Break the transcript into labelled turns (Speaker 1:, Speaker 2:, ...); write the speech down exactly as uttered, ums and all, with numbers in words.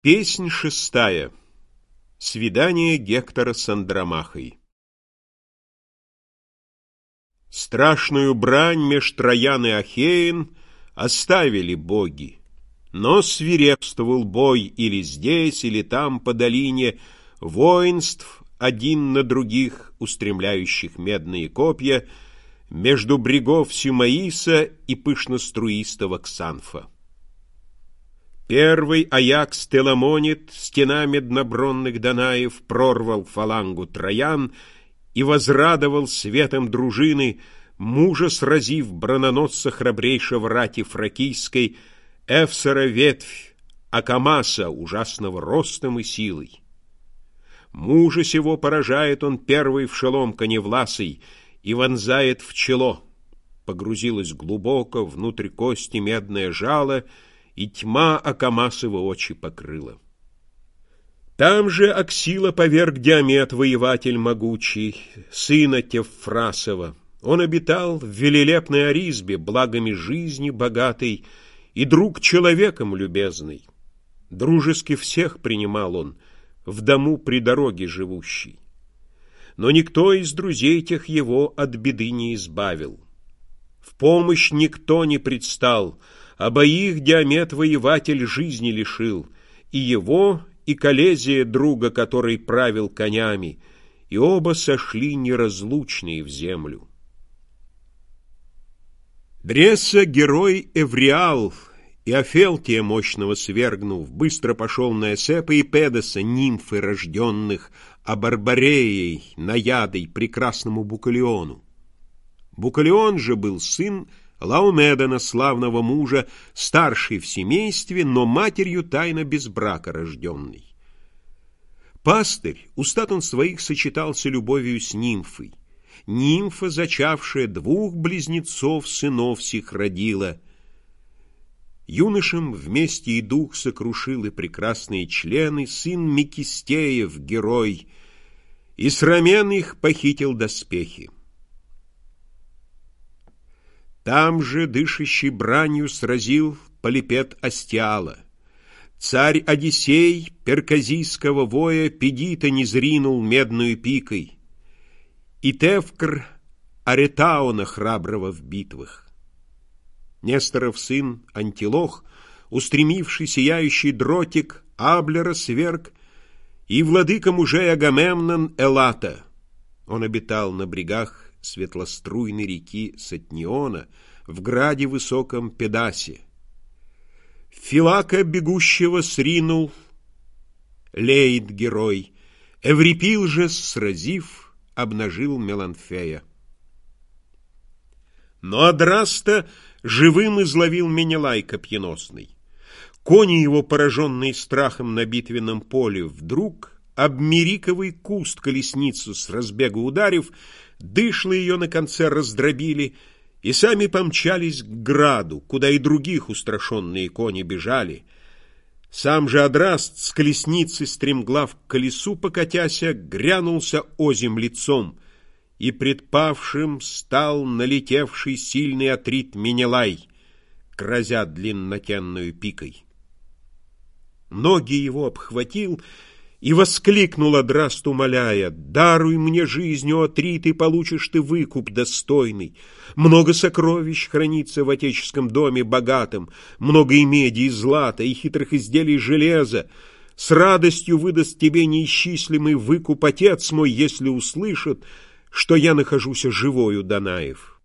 Speaker 1: Песнь шестая. Свидание Гектора с Андромахой. Страшную брань меж Троян и Ахеен оставили боги, но свирепствовал бой или здесь, или там по долине воинств, один на других устремляющих медные копья, между брегов Сюмаиса и пышноструистого Ксанфа. Первый Аякс Теламонит, стена меднобронных Данаев, прорвал фалангу Троян и возрадовал светом дружины, мужа сразив броненосца храбрейшего рати фракийской, Эфсора ветвь, Акамаса, ужасного ростом и силой. Мужа сего поражает он первый в шелом коневласый и вонзает в чело. Погрузилась глубоко внутрь кости медное жало, и тьма Акамасовы очи покрыла. Там же Аксила поверг Диамет, воеватель могучий, сына Тевфрасова. Он обитал в велелепной Аризбе, благами жизни богатой, и друг человеком любезный. Дружески всех принимал он, в дому при дороге живущий. Но никто из друзей тех его от беды не избавил. В помощь никто не предстал, обоих Диамет воеватель жизни лишил, и его, и Колезия друга, который правил конями, и оба сошли неразлучные в землю. Дреса герой Эвриал, и Афелтия мощного свергнув, быстро пошел на Эсепа и Педоса, нимфы рожденных, а Барбареей, наядой, прекрасному Букалиону. Букалион же был сын Лаомедона, славного мужа, старший в семействе, но матерью тайно без брака рожденный. Пастырь, у стад он своих сочетался любовью с нимфой. Нимфа, зачавшая двух близнецов, сынов сих родила. Юношам вместе и дух сокрушил, и прекрасные члены, сын Мекистеев, герой, и с рамен их похитил доспехи. Там же, дышащий бранью, сразил Полипет Астиала. Царь Одиссей перказийского воя Педита не зринул медную пикой, и Тевкр Аретаона храброго в битвах. Несторов сын Антилох, устремивший сияющий дротик, Аблера сверг, и владыка мужей Агамемнон Элата. Он обитал на брегах светлоструйной реки Сатниона, в граде высоком Педасе. Филака бегущего сринул Леид герой, Эврипил же, сразив, обнажил Меланфея. Но Адраста живым изловил Менелай копьеносный. Кони его, пораженные страхом на битвенном поле, вдруг об мериковый куст колесницу с разбегу ударив, дышло ее на конце раздробили, и сами помчались к граду, куда и других устрашенные кони бежали. Сам же Адраст с колесницы, стремглав к колесу покатяся, грянулся озим лицом, и пред павшим стал налетевший сильный атрит Менелай, грозя длиннотенную пикой. Ноги его обхватил и воскликнул Адраст, умоляя: «Даруй мне жизнь, о Атрит, и получишь ты выкуп достойный. Много сокровищ хранится в отеческом доме богатым, много и меди, и злата, и хитрых изделий железа. С радостью выдаст тебе неисчислимый выкуп отец мой, если услышит, что я нахожусь живой у Данаев».